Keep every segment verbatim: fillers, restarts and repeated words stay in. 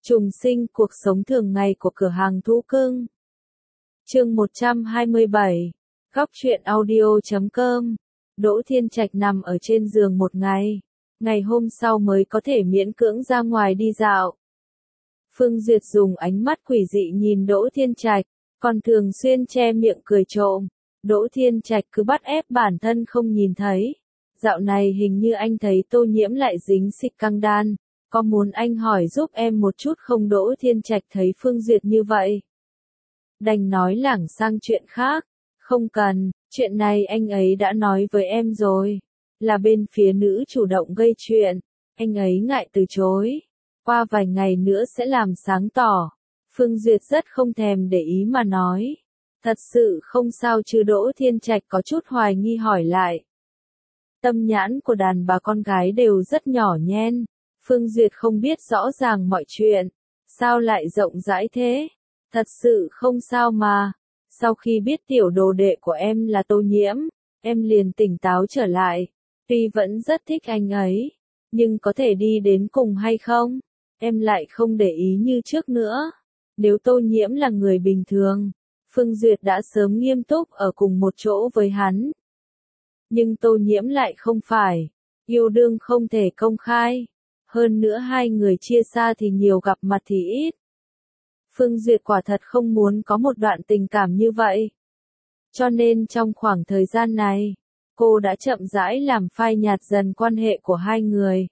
Trùng sinh cuộc sống thường ngày của cửa hàng thú cưng. Chương một trăm hai mươi bảy. Góc truyện audio chấm com. Đỗ Thiên Trạch nằm ở trên giường một ngày. Ngày hôm sau mới có thể miễn cưỡng ra ngoài đi dạo. Phương Duyệt dùng ánh mắt quỷ dị nhìn Đỗ Thiên Trạch, còn thường xuyên che miệng cười trộm. Đỗ Thiên Trạch cứ bắt ép bản thân không nhìn thấy. Dạo này hình như anh thấy Tô Nhiễm lại dính xịt căng đan. Có muốn anh hỏi giúp em một chút không? Đỗ Thiên Trạch thấy Phương Duyệt như vậy, đành nói lảng sang chuyện khác. Không cần, chuyện này anh ấy đã nói với em rồi. Là bên phía nữ chủ động gây chuyện, anh ấy ngại từ chối. Qua vài ngày nữa sẽ làm sáng tỏ. Phương Duyệt rất không thèm để ý mà nói. Thật sự không sao chứ? Đỗ Thiên Trạch có chút hoài nghi hỏi lại. Tâm nhãn của đàn bà con gái đều rất nhỏ nhen. Phương Duyệt không biết rõ ràng mọi chuyện. Sao lại rộng rãi thế? Thật sự không sao mà. Sau khi biết tiểu đồ đệ của em là Tô Nhiễm, em liền tỉnh táo trở lại. Tuy vẫn rất thích anh ấy, nhưng có thể đi đến cùng hay không, em lại không để ý như trước nữa. Nếu Tô Nhiễm là người bình thường, Phương Duyệt đã sớm nghiêm túc ở cùng một chỗ với hắn. Nhưng Tô Nhiễm lại không phải. Yêu đương không thể công khai. Hơn nữa hai người chia xa thì nhiều, gặp mặt thì ít. Phương Duyệt quả thật không muốn có một đoạn tình cảm như vậy. Cho nên trong khoảng thời gian này, cô đã chậm rãi làm phai nhạt dần quan hệ của hai người.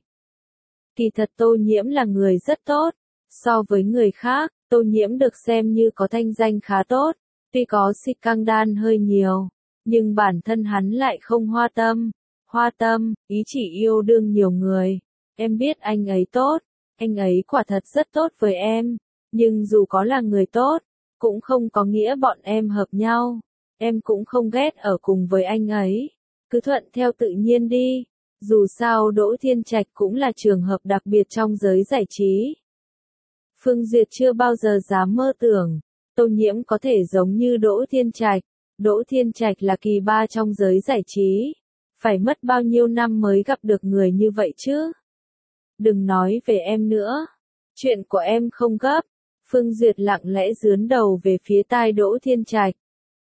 Kỳ thật Tô Nhiễm là người rất tốt. So với người khác, Tô Nhiễm được xem như có thanh danh khá tốt. Tuy có xịt căng đan hơi nhiều, nhưng bản thân hắn lại không hoa tâm. Hoa tâm, ý chỉ yêu đương nhiều người. Em biết anh ấy tốt, anh ấy quả thật rất tốt với em, nhưng dù có là người tốt, cũng không có nghĩa bọn em hợp nhau. Em cũng không ghét ở cùng với anh ấy, cứ thuận theo tự nhiên đi. Dù sao Đỗ Thiên Trạch cũng là trường hợp đặc biệt trong giới giải trí. Phương Duyệt chưa bao giờ dám mơ tưởng Tô Nhiễm có thể giống như Đỗ Thiên Trạch. Đỗ Thiên Trạch là kỳ ba trong giới giải trí, phải mất bao nhiêu năm mới gặp được người như vậy chứ? Đừng nói về em nữa. Chuyện của em không gấp. Phương Duyệt lặng lẽ dướn đầu về phía tai Đỗ Thiên Trạch.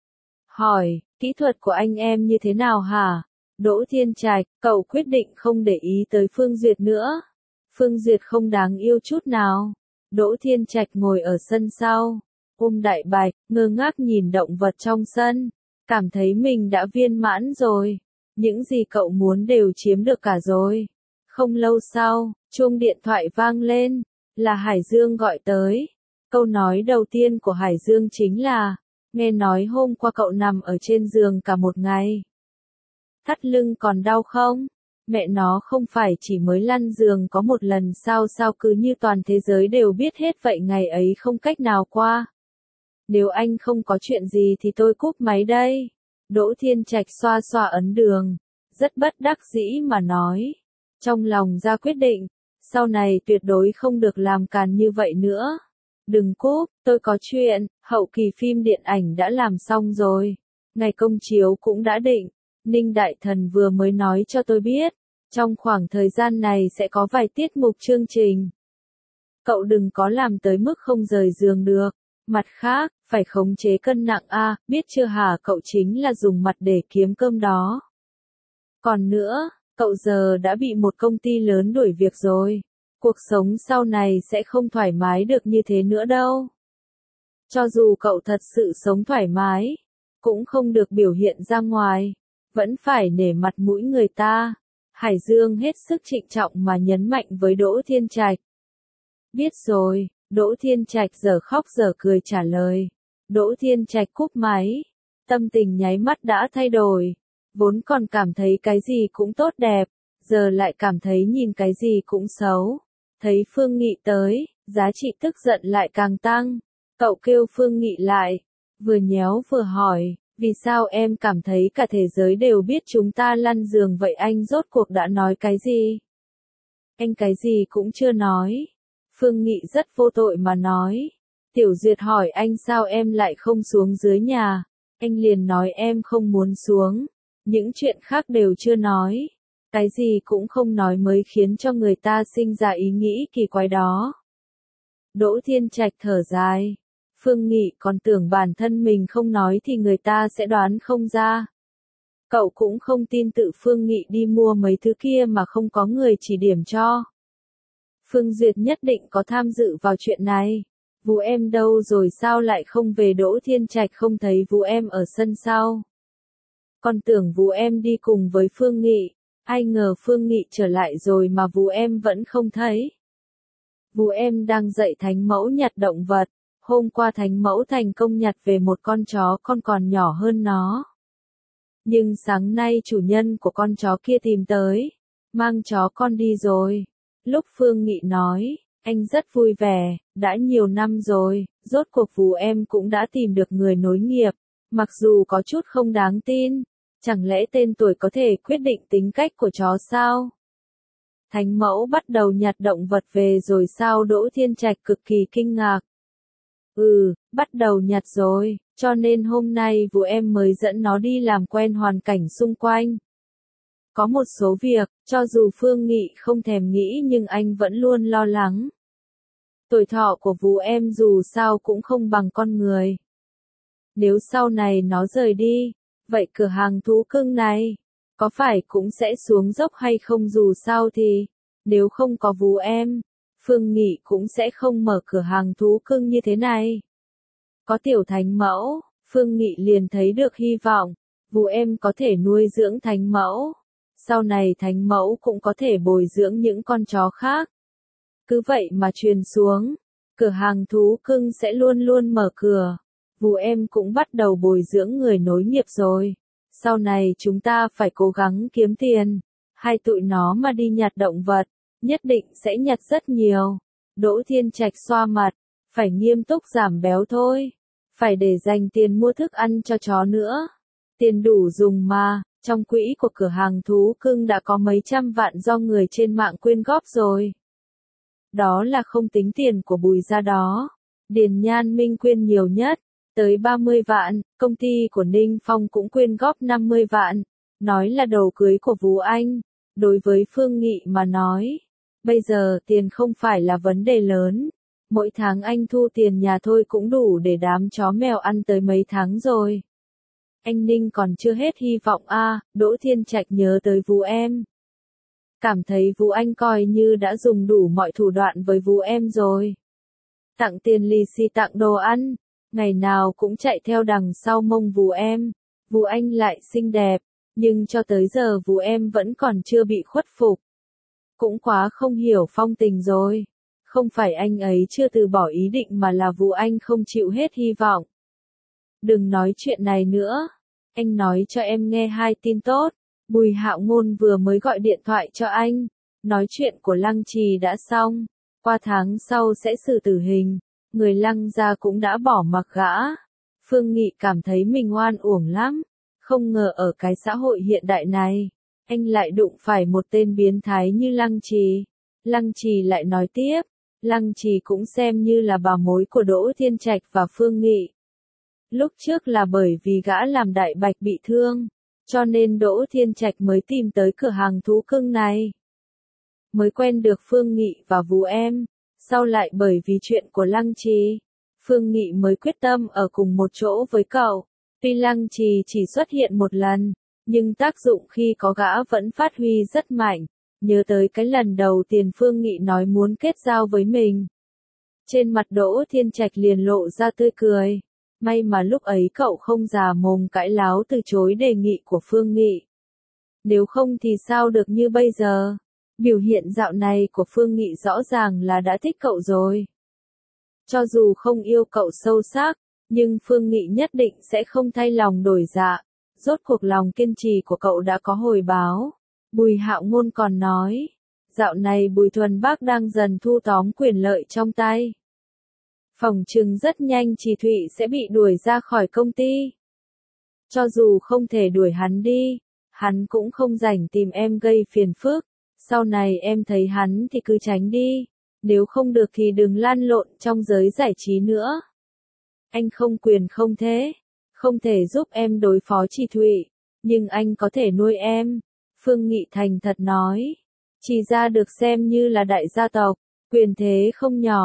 Hỏi, kỹ thuật của anh em như thế nào hả? Đỗ Thiên Trạch, cậu quyết định không để ý tới Phương Duyệt nữa. Phương Duyệt không đáng yêu chút nào. Đỗ Thiên Trạch ngồi ở sân sau, ôm đại bạch, ngơ ngác nhìn động vật trong sân. Cảm thấy mình đã viên mãn rồi. Những gì cậu muốn đều chiếm được cả rồi. Không lâu sau, chuông điện thoại vang lên, là Hải Dương gọi tới. Câu nói đầu tiên của Hải Dương chính là, nghe nói hôm qua cậu nằm ở trên giường cả một ngày. Thắt lưng còn đau không? Mẹ nó không phải chỉ mới lăn giường có một lần sao? Sao cứ như toàn thế giới đều biết hết vậy? Ngày ấy không cách nào qua. Nếu anh không có chuyện gì thì tôi cúp máy đây. Đỗ Thiên Trạch xoa xoa ấn đường, rất bất đắc dĩ mà nói. Trong lòng ra quyết định, sau này tuyệt đối không được làm càn như vậy nữa. Đừng cúp, tôi có chuyện. Hậu kỳ phim điện ảnh đã làm xong rồi, ngày công chiếu cũng đã định. Ninh Đại Thần vừa mới nói cho tôi biết, trong khoảng thời gian này sẽ có vài tiết mục chương trình. Cậu đừng có làm tới mức không rời giường được. Mặt khác, phải khống chế cân nặng a, biết chưa hả? Cậu chính là dùng mặt để kiếm cơm đó. Còn nữa, cậu giờ đã bị một công ty lớn đuổi việc rồi. Cuộc sống sau này sẽ không thoải mái được như thế nữa đâu. Cho dù cậu thật sự sống thoải mái, cũng không được biểu hiện ra ngoài, vẫn phải nể mặt mũi người ta. Hải Dương hết sức trịnh trọng mà nhấn mạnh với Đỗ Thiên Trạch. Biết rồi. Đỗ Thiên Trạch giờ khóc giờ cười trả lời. Đỗ Thiên Trạch cúp máy. Tâm tình nháy mắt đã thay đổi. Vốn còn cảm thấy cái gì cũng tốt đẹp, giờ lại cảm thấy nhìn cái gì cũng xấu. Thấy Phương Nghị tới, giá trị tức giận lại càng tăng. Cậu kêu Phương Nghị lại, vừa nhéo vừa hỏi, vì sao em cảm thấy cả thế giới đều biết chúng ta lăn giường vậy? Anh rốt cuộc đã nói cái gì? Anh cái gì cũng chưa nói. Phương Nghị rất vô tội mà nói. Tiểu Duyệt hỏi anh sao em lại không xuống dưới nhà. Anh liền nói em không muốn xuống. Những chuyện khác đều chưa nói. Cái gì cũng không nói mới khiến cho người ta sinh ra ý nghĩ kỳ quái đó. Đỗ Thiên Trạch thở dài. Phương Nghị còn tưởng bản thân mình không nói thì người ta sẽ đoán không ra. Cậu cũng không tin tự Phương Nghị đi mua mấy thứ kia mà không có người chỉ điểm cho. Phương Duyệt nhất định có tham dự vào chuyện này. Vũ em đâu rồi sao lại không về? Đỗ Thiên Trạch không thấy Vũ em ở sân sau. Còn tưởng Vũ em đi cùng với Phương Nghị, ai ngờ Phương Nghị trở lại rồi mà Vũ em vẫn không thấy. Vũ em đang dạy Thánh Mẫu nhặt động vật, hôm qua Thánh Mẫu thành công nhặt về một con chó con còn nhỏ hơn nó. Nhưng sáng nay chủ nhân của con chó kia tìm tới, mang chó con đi rồi. Lúc Phương Nghị nói, anh rất vui vẻ, đã nhiều năm rồi, rốt cuộc Vũ em cũng đã tìm được người nối nghiệp, mặc dù có chút không đáng tin, chẳng lẽ tên tuổi có thể quyết định tính cách của chó sao? Thánh Mẫu bắt đầu nhặt động vật về rồi sao? Đỗ Thiên Trạch cực kỳ kinh ngạc. Ừ, bắt đầu nhặt rồi, cho nên hôm nay Vũ em mới dẫn nó đi làm quen hoàn cảnh xung quanh. Có một số việc, cho dù Phương Nghị không thèm nghĩ nhưng anh vẫn luôn lo lắng. Tuổi thọ của Vũ em dù sao cũng không bằng con người. Nếu sau này nó rời đi, vậy cửa hàng thú cưng này, có phải cũng sẽ xuống dốc hay không? Dù sao thì, nếu không có Vũ em, Phương Nghị cũng sẽ không mở cửa hàng thú cưng như thế này. Có Tiểu Thánh Mẫu, Phương Nghị liền thấy được hy vọng, Vũ em có thể nuôi dưỡng Thánh Mẫu. Sau này Thánh Mẫu cũng có thể bồi dưỡng những con chó khác. Cứ vậy mà truyền xuống, cửa hàng thú cưng sẽ luôn luôn mở cửa. Vũ em cũng bắt đầu bồi dưỡng người nối nghiệp rồi. Sau này chúng ta phải cố gắng kiếm tiền. Hai tụi nó mà đi nhặt động vật, nhất định sẽ nhặt rất nhiều. Đỗ Thiên Trạch xoa mặt, phải nghiêm túc giảm béo thôi. Phải để dành tiền mua thức ăn cho chó nữa. Tiền đủ dùng mà, trong quỹ của cửa hàng thú cưng đã có mấy trăm vạn do người trên mạng quyên góp rồi. Đó là không tính tiền của Bùi gia đó. Điền Nhan Minh quyên nhiều nhất, tới ba mươi vạn, công ty của Ninh Phong cũng quyên góp năm mươi vạn. Nói là đồ cưới của Vũ Anh. Đối với Phương Nghị mà nói, bây giờ tiền không phải là vấn đề lớn. Mỗi tháng anh thu tiền nhà thôi cũng đủ để đám chó mèo ăn tới mấy tháng rồi. Anh Ninh còn chưa hết hy vọng a. À, Đỗ Thiên Trạch nhớ tới Vũ em. Cảm thấy Vũ Anh coi như đã dùng đủ mọi thủ đoạn với Vũ em rồi. Tặng tiền lì xì, tặng đồ ăn, ngày nào cũng chạy theo đằng sau mông Vũ em. Vũ Anh lại xinh đẹp, nhưng cho tới giờ Vũ em vẫn còn chưa bị khuất phục. Cũng quá không hiểu phong tình rồi. Không phải anh ấy chưa từ bỏ ý định mà là Vũ Anh không chịu hết hy vọng. Đừng nói chuyện này nữa. Anh nói cho em nghe hai tin tốt. Bùi Hạo Ngôn vừa mới gọi điện thoại cho anh. Nói chuyện của Lăng Trì đã xong. Qua tháng sau sẽ xử tử hình. Người Lăng gia cũng đã bỏ mặc gã. Phương Nghị cảm thấy mình oan uổng lắm. Không ngờ ở cái xã hội hiện đại này, anh lại đụng phải một tên biến thái như Lăng Trì. Lăng Trì lại nói tiếp. Lăng Trì cũng xem như là bà mối của Đỗ Thiên Trạch và Phương Nghị. Lúc trước là bởi vì gã làm Đại Bạch bị thương, cho nên Đỗ Thiên Trạch mới tìm tới cửa hàng thú cưng này. Mới quen được Phương Nghị và Vũ em, sau lại bởi vì chuyện của Lăng Trì, Phương Nghị mới quyết tâm ở cùng một chỗ với cậu. Tuy Lăng Trì chỉ xuất hiện một lần, nhưng tác dụng khi có gã vẫn phát huy rất mạnh. Nhớ tới cái lần đầu tiên Phương Nghị nói muốn kết giao với mình. Trên mặt Đỗ Thiên Trạch liền lộ ra tươi cười. May mà lúc ấy cậu không già mồm cãi láo từ chối đề nghị của Phương Nghị. Nếu không thì sao được như bây giờ. Biểu hiện dạo này của Phương Nghị rõ ràng là đã thích cậu rồi. Cho dù không yêu cậu sâu sắc, nhưng Phương Nghị nhất định sẽ không thay lòng đổi dạ. Rốt cuộc lòng kiên trì của cậu đã có hồi báo. Bùi Hạo Ngôn còn nói, dạo này Bùi Thuần Bác đang dần thu tóm quyền lợi trong tay. Phỏng chừng rất nhanh Trì Thụy sẽ bị đuổi ra khỏi công ty. Cho dù không thể đuổi hắn đi, hắn cũng không rảnh tìm em gây phiền phức. Sau này em thấy hắn thì cứ tránh đi, nếu không được thì đừng lăn lộn trong giới giải trí nữa. Anh không quyền không thế, không thể giúp em đối phó Trì Thụy, nhưng anh có thể nuôi em. Phương Nghị thành thật nói, Trì gia được xem như là đại gia tộc, quyền thế không nhỏ.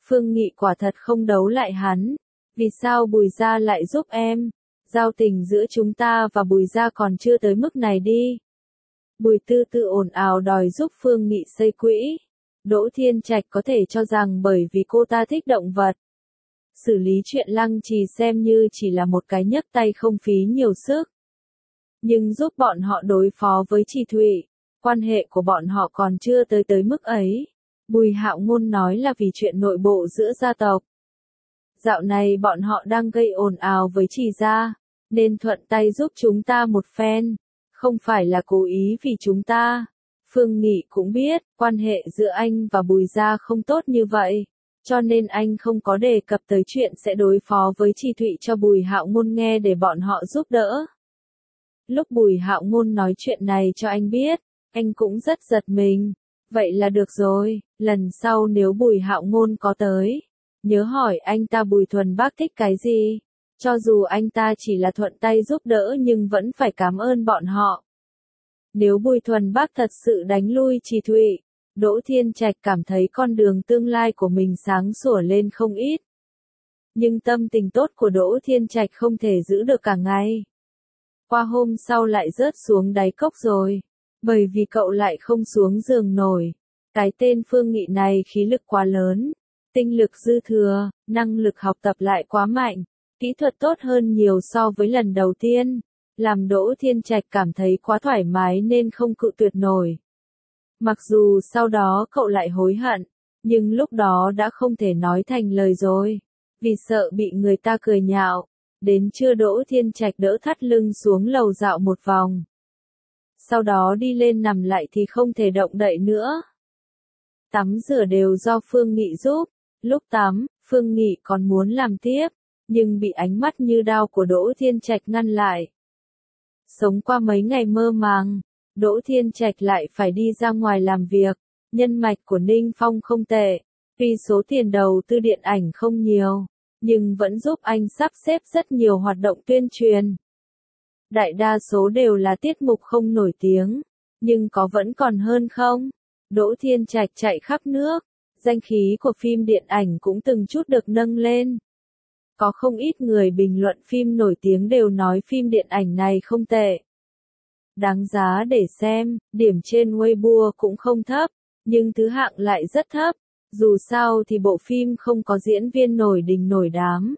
Phương Nghị quả thật không đấu lại hắn. Vì sao Bùi gia lại giúp em? Giao tình giữa chúng ta và Bùi gia còn chưa tới mức này đi. Bùi Tư Tư ồn ào đòi giúp Phương Nghị xây quỹ. Đỗ Thiên Trạch có thể cho rằng bởi vì cô ta thích động vật. Xử lý chuyện Lăng Trì xem như chỉ là một cái nhấc tay không phí nhiều sức. Nhưng giúp bọn họ đối phó với Trì Thụy, quan hệ của bọn họ còn chưa tới tới mức ấy. Bùi Hạo Ngôn nói là vì chuyện nội bộ giữa gia tộc. Dạo này bọn họ đang gây ồn ào với Trì gia, nên thuận tay giúp chúng ta một phen, không phải là cố ý vì chúng ta. Phương Nghị cũng biết, quan hệ giữa anh và Bùi gia không tốt như vậy, cho nên anh không có đề cập tới chuyện sẽ đối phó với Trì Thụy cho Bùi Hạo Ngôn nghe để bọn họ giúp đỡ. Lúc Bùi Hạo Ngôn nói chuyện này cho anh biết, anh cũng rất giật mình. Vậy là được rồi, lần sau nếu Bùi Hạo Ngôn có tới, nhớ hỏi anh ta Bùi Thuần Bác thích cái gì. Cho dù anh ta chỉ là thuận tay giúp đỡ nhưng vẫn phải cảm ơn bọn họ. Nếu Bùi Thuần Bác thật sự đánh lui Trì Thụy, Đỗ Thiên Trạch cảm thấy con đường tương lai của mình sáng sủa lên không ít. Nhưng tâm tình tốt của Đỗ Thiên Trạch không thể giữ được cả ngày. Qua hôm sau lại rớt xuống đáy cốc rồi, bởi vì cậu lại không xuống giường nổi. Cái tên Phương Nghị này khí lực quá lớn, tinh lực dư thừa, năng lực học tập lại quá mạnh, kỹ thuật tốt hơn nhiều so với lần đầu tiên, làm Đỗ Thiên Trạch cảm thấy quá thoải mái nên không cự tuyệt nổi. Mặc dù sau đó cậu lại hối hận, nhưng lúc đó đã không thể nói thành lời rồi, vì sợ bị người ta cười nhạo. Đến trưa Đỗ Thiên Trạch đỡ thắt lưng xuống lầu dạo một vòng. Sau đó đi lên nằm lại thì không thể động đậy nữa. Tắm rửa đều do Phương Nghị giúp. Lúc tắm, Phương Nghị còn muốn làm tiếp, nhưng bị ánh mắt như đao của Đỗ Thiên Trạch ngăn lại. Sống qua mấy ngày mơ màng, Đỗ Thiên Trạch lại phải đi ra ngoài làm việc. Nhân mạch của Ninh Phong không tệ, tuy số tiền đầu tư điện ảnh không nhiều, nhưng vẫn giúp anh sắp xếp rất nhiều hoạt động tuyên truyền. Đại đa số đều là tiết mục không nổi tiếng, nhưng có vẫn còn hơn không? Đỗ Thiên Trạch chạy khắp nước, danh khí của phim điện ảnh cũng từng chút được nâng lên. Có không ít người bình luận phim nổi tiếng đều nói phim điện ảnh này không tệ. Đáng giá để xem, điểm trên Weibo cũng không thấp, nhưng thứ hạng lại rất thấp. Dù sao thì bộ phim không có diễn viên nổi đình nổi đám.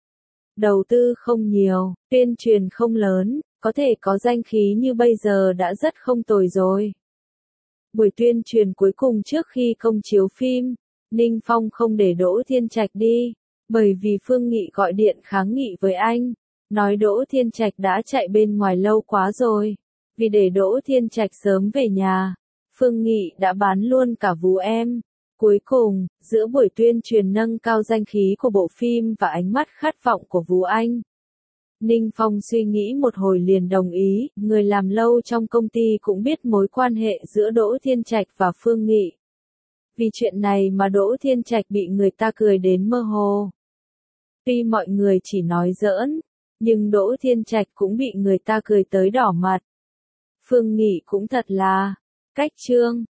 Đầu tư không nhiều, tuyên truyền không lớn, có thể có danh khí như bây giờ đã rất không tồi rồi. Buổi tuyên truyền cuối cùng trước khi công chiếu phim, Ninh Phong không để Đỗ Thiên Trạch đi, bởi vì Phương Nghị gọi điện kháng nghị với anh, nói Đỗ Thiên Trạch đã chạy bên ngoài lâu quá rồi. Vì để Đỗ Thiên Trạch sớm về nhà, Phương Nghị đã bán luôn cả Vú Em. Cuối cùng, giữa buổi tuyên truyền nâng cao danh khí của bộ phim và ánh mắt khát vọng của Vú Anh, Ninh Phong suy nghĩ một hồi liền đồng ý, người làm lâu trong công ty cũng biết mối quan hệ giữa Đỗ Thiên Trạch và Phương Nghị. Vì chuyện này mà Đỗ Thiên Trạch bị người ta cười đến mơ hồ. Tuy mọi người chỉ nói giỡn, nhưng Đỗ Thiên Trạch cũng bị người ta cười tới đỏ mặt. Phương Nghị cũng thật là cách trương.